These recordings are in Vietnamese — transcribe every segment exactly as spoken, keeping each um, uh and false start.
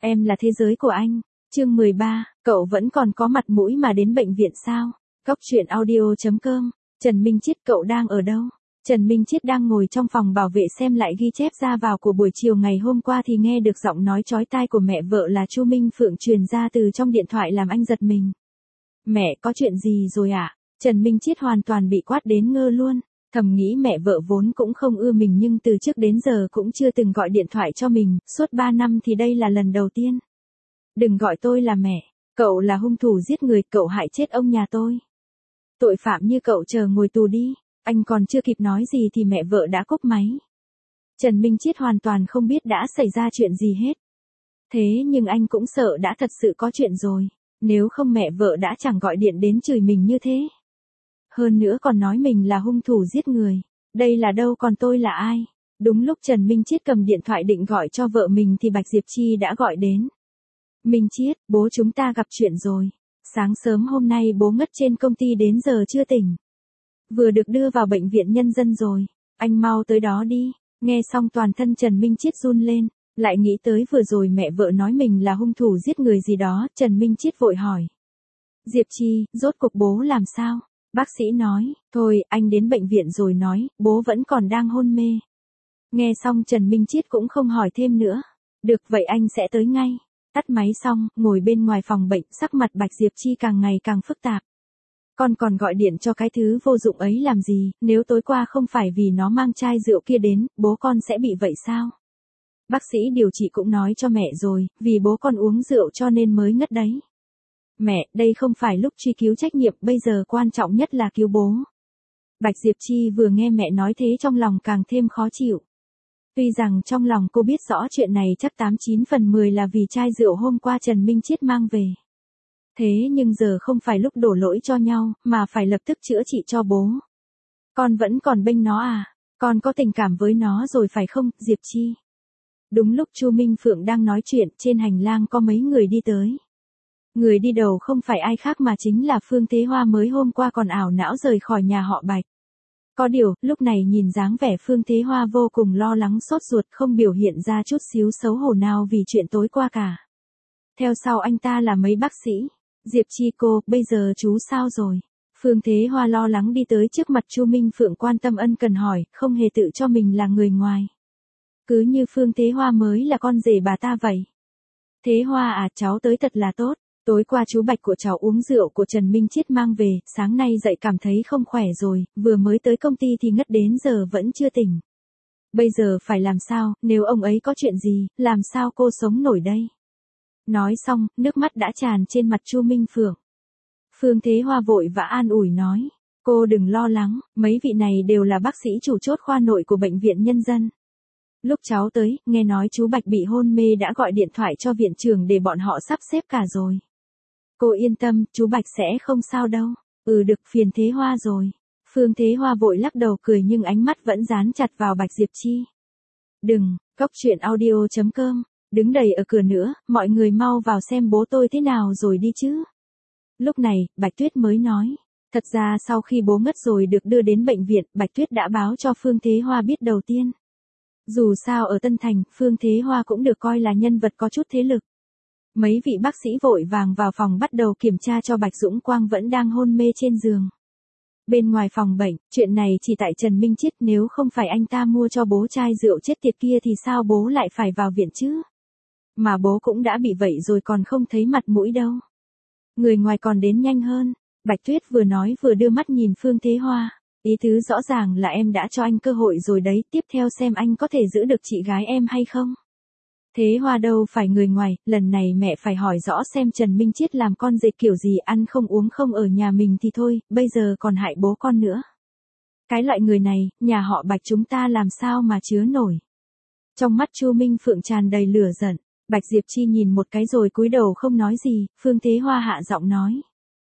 Em là thế giới của anh. Chương mười ba, cậu vẫn còn có mặt mũi mà đến bệnh viện sao? Cóc truyện audio chấm com. Trần Minh Chiết, cậu đang ở đâu? Trần Minh Chiết đang ngồi trong phòng bảo vệ xem lại ghi chép ra vào của buổi chiều ngày hôm qua thì nghe được giọng nói chói tai của mẹ vợ là Chu Minh Phượng truyền ra từ trong điện thoại làm anh giật mình. Mẹ, có chuyện gì rồi ạ? À? Trần Minh Chiết hoàn toàn bị quát đến ngơ luôn. Thầm nghĩ mẹ vợ vốn cũng không ưa mình nhưng từ trước đến giờ cũng chưa từng gọi điện thoại cho mình, suốt ba năm thì đây là lần đầu tiên. Đừng gọi tôi là mẹ, cậu là hung thủ giết người, cậu hại chết ông nhà tôi. Tội phạm như cậu chờ ngồi tù đi. Anh còn chưa kịp nói gì thì mẹ vợ đã cúp máy. Trần Minh Chiết hoàn toàn không biết đã xảy ra chuyện gì hết. Thế nhưng anh cũng sợ đã thật sự có chuyện rồi, nếu không mẹ vợ đã chẳng gọi điện đến chửi mình như thế. Hơn nữa còn nói mình là hung thủ giết người. Đây là đâu, còn tôi là ai? Đúng lúc Trần Minh Chiết cầm điện thoại định gọi cho vợ mình thì Bạch Diệp Chi đã gọi đến. Minh Chiết, bố chúng ta gặp chuyện rồi. Sáng sớm hôm nay bố ngất trên công ty đến giờ chưa tỉnh. Vừa được đưa vào bệnh viện nhân dân rồi. Anh mau tới đó đi. Nghe xong toàn thân Trần Minh Chiết run lên. Lại nghĩ tới vừa rồi mẹ vợ nói mình là hung thủ giết người gì đó. Trần Minh Chiết vội hỏi. Diệp Chi, rốt cuộc bố làm sao? Bác sĩ nói, thôi, anh đến bệnh viện rồi nói, bố vẫn còn đang hôn mê. Nghe xong Trần Minh Chiết cũng không hỏi thêm nữa. Được vậy anh sẽ tới ngay. Tắt máy xong, ngồi bên ngoài phòng bệnh, sắc mặt Bạch Diệp Chi càng ngày càng phức tạp. Con còn gọi điện cho cái thứ vô dụng ấy làm gì, nếu tối qua không phải vì nó mang chai rượu kia đến, bố con sẽ bị vậy sao? Bác sĩ điều trị cũng nói cho mẹ rồi, vì bố con uống rượu cho nên mới ngất đấy. Mẹ, đây không phải lúc truy cứu trách nhiệm, bây giờ quan trọng nhất là cứu bố. Bạch Diệp Chi vừa nghe mẹ nói thế trong lòng càng thêm khó chịu. Tuy rằng trong lòng cô biết rõ chuyện này chắc tám chín phần mười là vì chai rượu hôm qua Trần Minh Chiết mang về. Thế nhưng giờ không phải lúc đổ lỗi cho nhau, mà phải lập tức chữa trị cho bố. Con vẫn còn bênh nó à? Con có tình cảm với nó rồi phải không, Diệp Chi? Đúng lúc Chu Minh Phượng đang nói chuyện, trên hành lang có mấy người đi tới. Người đi đầu không phải ai khác mà chính là Phương Thế Hoa mới hôm qua còn ảo não rời khỏi nhà họ Bạch. Có điều, lúc này nhìn dáng vẻ Phương Thế Hoa vô cùng lo lắng sốt ruột, không biểu hiện ra chút xíu xấu hổ nào vì chuyện tối qua cả. Theo sau anh ta là mấy bác sĩ. Diệp Chi cô, bây giờ chú sao rồi? Phương Thế Hoa lo lắng đi tới trước mặt Chu Minh Phượng quan tâm ân cần hỏi, không hề tự cho mình là người ngoài. Cứ như Phương Thế Hoa mới là con rể bà ta vậy. Thế Hoa à, cháu tới thật là tốt. Tối qua chú Bạch của cháu uống rượu của Trần Minh Chiết mang về, sáng nay dậy cảm thấy không khỏe rồi, vừa mới tới công ty thì ngất đến giờ vẫn chưa tỉnh. Bây giờ phải làm sao, nếu ông ấy có chuyện gì, làm sao cô sống nổi đây? Nói xong, nước mắt đã tràn trên mặt Chu Minh Phượng. Phương Thế Hoa vội vã an ủi nói, cô đừng lo lắng, mấy vị này đều là bác sĩ chủ chốt khoa nội của bệnh viện nhân dân. Lúc cháu tới, nghe nói chú Bạch bị hôn mê đã gọi điện thoại cho viện trưởng để bọn họ sắp xếp cả rồi. Cô yên tâm, chú Bạch sẽ không sao đâu. Ừ được, phiền Thế Hoa rồi. Phương Thế Hoa vội lắc đầu cười nhưng ánh mắt vẫn dán chặt vào Bạch Diệp Chi. Đừng, cóc truyện audio chấm com. Đứng đầy ở cửa nữa, mọi người mau vào xem bố tôi thế nào rồi đi chứ. Lúc này, Bạch Tuyết mới nói. Thật ra sau khi bố ngất rồi được đưa đến bệnh viện, Bạch Tuyết đã báo cho Phương Thế Hoa biết đầu tiên. Dù sao ở Tân Thành, Phương Thế Hoa cũng được coi là nhân vật có chút thế lực. Mấy vị bác sĩ vội vàng vào phòng bắt đầu kiểm tra cho Bạch Dũng Quang vẫn đang hôn mê trên giường. Bên ngoài phòng bệnh, chuyện này chỉ tại Trần Minh Chiết, nếu không phải anh ta mua cho bố chai rượu chết tiệt kia thì sao bố lại phải vào viện chứ? Mà bố cũng đã bị vậy rồi còn không thấy mặt mũi đâu. Người ngoài còn đến nhanh hơn. Bạch Tuyết vừa nói vừa đưa mắt nhìn Phương Thế Hoa. Ý tứ rõ ràng là em đã cho anh cơ hội rồi đấy, tiếp theo xem anh có thể giữ được chị gái em hay không. Thế Hoa đâu phải người ngoài, lần này mẹ phải hỏi rõ xem Trần Minh Chiết làm con dệt kiểu gì, ăn không uống không ở nhà mình thì thôi, bây giờ còn hại bố con nữa. Cái loại người này, nhà họ Bạch chúng ta làm sao mà chứa nổi. Trong mắt Chu Minh Phượng tràn đầy lửa giận, Bạch Diệp Chi nhìn một cái rồi cúi đầu không nói gì, Phương Thế Hoa hạ giọng nói.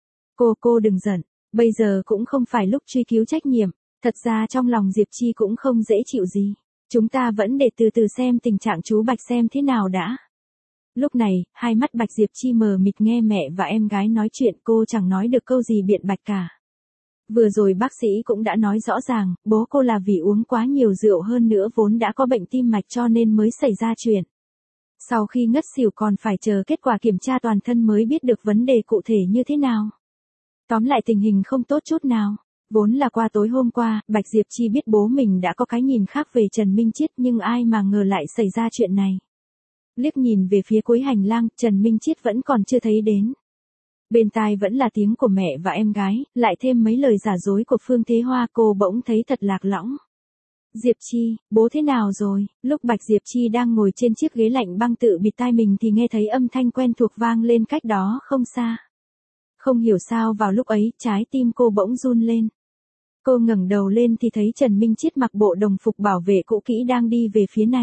Cô cô đừng giận, bây giờ cũng không phải lúc truy cứu trách nhiệm, thật ra trong lòng Diệp Chi cũng không dễ chịu gì. Chúng ta vẫn để từ từ xem tình trạng chú Bạch xem thế nào đã. Lúc này, hai mắt Bạch Diệp Chi mờ mịt nghe mẹ và em gái nói chuyện, cô chẳng nói được câu gì biện bạch cả. Vừa rồi bác sĩ cũng đã nói rõ ràng, bố cô là vì uống quá nhiều rượu hơn nữa vốn đã có bệnh tim mạch cho nên mới xảy ra chuyện. Sau khi ngất xỉu còn phải chờ kết quả kiểm tra toàn thân mới biết được vấn đề cụ thể như thế nào. Tóm lại tình hình không tốt chút nào. Vốn là qua tối hôm qua, Bạch Diệp Chi biết bố mình đã có cái nhìn khác về Trần Minh Chiết nhưng ai mà ngờ lại xảy ra chuyện này. Liếc nhìn về phía cuối hành lang, Trần Minh Chiết vẫn còn chưa thấy đến. Bên tai vẫn là tiếng của mẹ và em gái, lại thêm mấy lời giả dối của Phương Thế Hoa, cô bỗng thấy thật lạc lõng. Diệp Chi, bố thế nào rồi? Lúc Bạch Diệp Chi đang ngồi trên chiếc ghế lạnh băng tự bịt tai mình thì nghe thấy âm thanh quen thuộc vang lên cách đó không xa. Không hiểu sao vào lúc ấy, trái tim cô bỗng run lên. Cô ngẩng đầu lên thì thấy Trần Minh Chiết mặc bộ đồng phục bảo vệ cũ kỹ đang đi về phía này.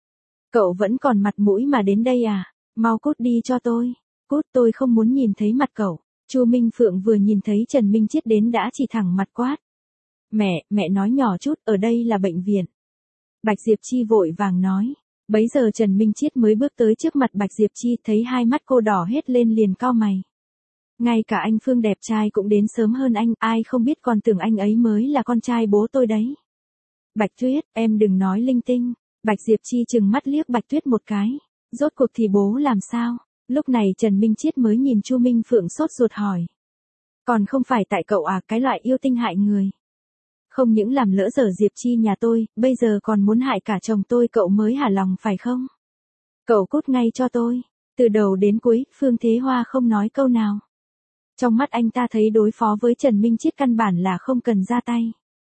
Cậu vẫn còn mặt mũi mà đến đây à? Mau cút đi cho tôi. Cút, tôi không muốn nhìn thấy mặt cậu. Chu Minh Phượng vừa nhìn thấy Trần Minh Chiết đến đã chỉ thẳng mặt quát. Mẹ, mẹ nói nhỏ chút, ở đây là bệnh viện. Bạch Diệp Chi vội vàng nói. Bấy giờ Trần Minh Chiết mới bước tới trước mặt Bạch Diệp Chi, thấy hai mắt cô đỏ hết lên liền cau mày. Ngay cả anh Phương đẹp trai cũng đến sớm hơn anh, ai không biết còn tưởng anh ấy mới là con trai bố tôi đấy. Bạch Tuyết, em đừng nói linh tinh. Bạch Diệp Chi trừng mắt liếc Bạch Tuyết một cái. Rốt cuộc thì bố làm sao? Lúc này Trần Minh Chiết mới nhìn Chu Minh Phượng sốt ruột hỏi. Còn không phải tại cậu à, cái loại yêu tinh hại người. Không những làm lỡ dở Diệp Chi nhà tôi, bây giờ còn muốn hại cả chồng tôi, cậu mới hả lòng phải không? Cậu cút ngay cho tôi. Từ đầu đến cuối, Phương Thế Hoa không nói câu nào. Trong mắt anh ta thấy đối phó với Trần Minh Chiết căn bản là không cần ra tay.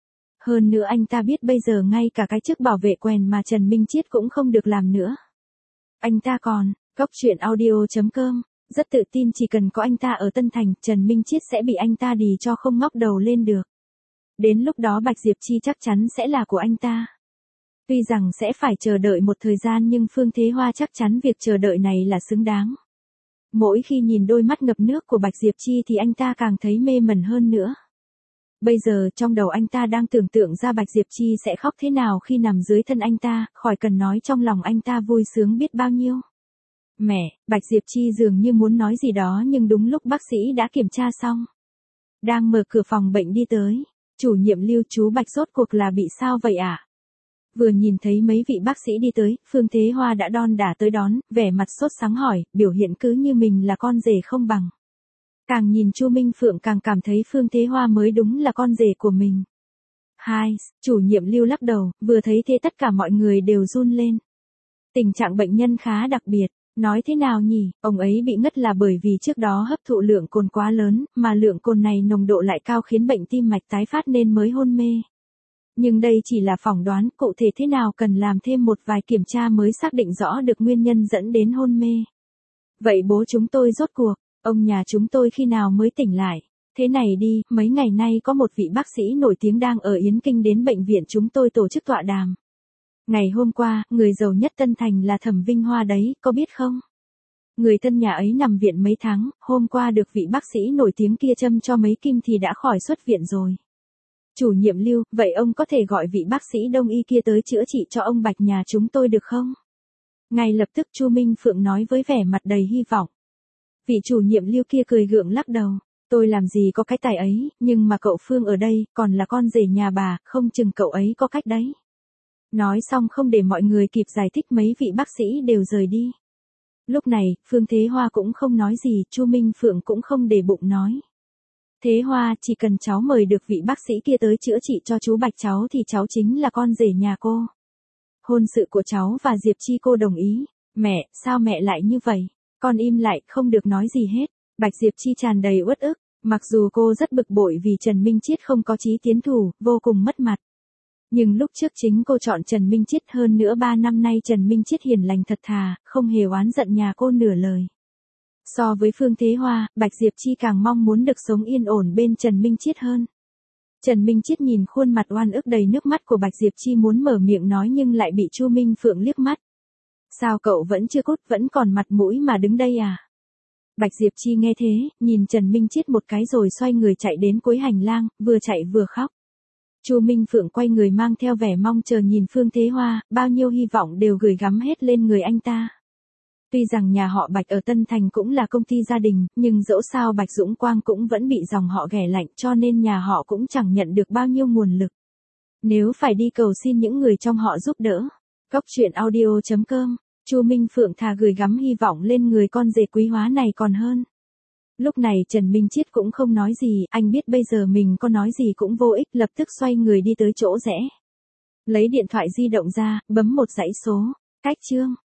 Hơn nữa anh ta biết bây giờ ngay cả cái chức bảo vệ quèn mà Trần Minh Chiết cũng không được làm nữa. Anh ta còn, Cóc Truyện Audio chấm com, rất tự tin chỉ cần có anh ta ở Tân Thành, Trần Minh Chiết sẽ bị anh ta đì cho không ngóc đầu lên được. Đến lúc đó Bạch Diệp Chi chắc chắn sẽ là của anh ta. Tuy rằng sẽ phải chờ đợi một thời gian nhưng Phương Thế Hoa chắc chắn việc chờ đợi này là xứng đáng. Mỗi khi nhìn đôi mắt ngập nước của Bạch Diệp Chi thì anh ta càng thấy mê mẩn hơn nữa. Bây giờ trong đầu anh ta đang tưởng tượng ra Bạch Diệp Chi sẽ khóc thế nào khi nằm dưới thân anh ta, khỏi cần nói trong lòng anh ta vui sướng biết bao nhiêu. Mẹ, Bạch Diệp Chi dường như muốn nói gì đó nhưng đúng lúc bác sĩ đã kiểm tra xong. Đang mở cửa phòng bệnh đi tới. Chủ nhiệm Lưu, chú Bạch rốt cuộc là bị sao vậy ạ? À? Vừa nhìn thấy mấy vị bác sĩ đi tới, Phương Thế Hoa đã đon đả tới đón, vẻ mặt sốt sắng hỏi, biểu hiện cứ như mình là con rể không bằng. Càng nhìn Chu Minh Phượng càng cảm thấy Phương Thế Hoa mới đúng là con rể của mình. Hai, chủ nhiệm Lưu lắc đầu, vừa thấy thế tất cả mọi người đều run lên. Tình trạng bệnh nhân khá đặc biệt, nói thế nào nhỉ, ông ấy bị ngất là bởi vì trước đó hấp thụ lượng cồn quá lớn, mà lượng cồn này nồng độ lại cao khiến bệnh tim mạch tái phát nên mới hôn mê. Nhưng đây chỉ là phỏng đoán, cụ thể thế nào cần làm thêm một vài kiểm tra mới xác định rõ được nguyên nhân dẫn đến hôn mê. Vậy bố chúng tôi rốt cuộc, ông nhà chúng tôi khi nào mới tỉnh lại? Thế này đi, mấy ngày nay có một vị bác sĩ nổi tiếng đang ở Yến Kinh đến bệnh viện chúng tôi tổ chức tọa đàm. Ngày hôm qua, người giàu nhất Tân Thành là Thẩm Vinh Hoa đấy, có biết không? Người thân nhà ấy nằm viện mấy tháng, hôm qua được vị bác sĩ nổi tiếng kia châm cho mấy kim thì đã khỏi xuất viện rồi. Chủ nhiệm Lưu, vậy ông có thể gọi vị bác sĩ đông y kia tới chữa trị cho ông Bạch nhà chúng tôi được không? Ngay lập tức Chu Minh Phượng nói với vẻ mặt đầy hy vọng. Vị chủ nhiệm Lưu kia cười gượng lắc đầu. Tôi làm gì có cái tài ấy, nhưng mà cậu Phương ở đây, còn là con rể nhà bà, không chừng cậu ấy có cách đấy. Nói xong không để mọi người kịp giải thích mấy vị bác sĩ đều rời đi. Lúc này, Phương Thế Hoa cũng không nói gì, Chu Minh Phượng cũng không để bụng nói. Thế Hoa, chỉ cần cháu mời được vị bác sĩ kia tới chữa trị cho chú Bạch cháu thì cháu chính là con rể nhà cô. Hôn sự của cháu và Diệp Chi cô đồng ý. Mẹ, sao mẹ lại như vậy? Con im lại, không được nói gì hết. Bạch Diệp Chi tràn đầy uất ức, mặc dù cô rất bực bội vì Trần Minh Chiết không có chí tiến thủ, vô cùng mất mặt. Nhưng lúc trước chính cô chọn Trần Minh Chiết, hơn nữa ba năm nay Trần Minh Chiết hiền lành thật thà, không hề oán giận nhà cô nửa lời. So với Phương Thế Hoa, Bạch Diệp Chi càng mong muốn được sống yên ổn bên Trần Minh Chiết hơn. Trần Minh Chiết nhìn khuôn mặt oan ức đầy nước mắt của Bạch Diệp Chi muốn mở miệng nói nhưng lại bị Chu Minh Phượng liếc mắt. Sao cậu vẫn chưa cút, vẫn còn mặt mũi mà đứng đây à? Bạch Diệp Chi nghe thế, nhìn Trần Minh Chiết một cái rồi xoay người chạy đến cuối hành lang, vừa chạy vừa khóc. Chu Minh Phượng quay người mang theo vẻ mong chờ nhìn Phương Thế Hoa, bao nhiêu hy vọng đều gửi gắm hết lên người anh ta. Tuy rằng nhà họ Bạch ở Tân Thành cũng là công ty gia đình, nhưng dẫu sao Bạch Dũng Quang cũng vẫn bị dòng họ ghẻ lạnh cho nên nhà họ cũng chẳng nhận được bao nhiêu nguồn lực. Nếu phải đi cầu xin những người trong họ giúp đỡ. Cóc Truyện Audio chấm com Chu Minh Phượng thà gửi gắm hy vọng lên người con rể quý hóa này còn hơn. Lúc này Trần Minh Chiết cũng không nói gì, anh biết bây giờ mình có nói gì cũng vô ích, lập tức xoay người đi tới chỗ rẽ. Lấy điện thoại di động ra, bấm một dãy số. Cách chương.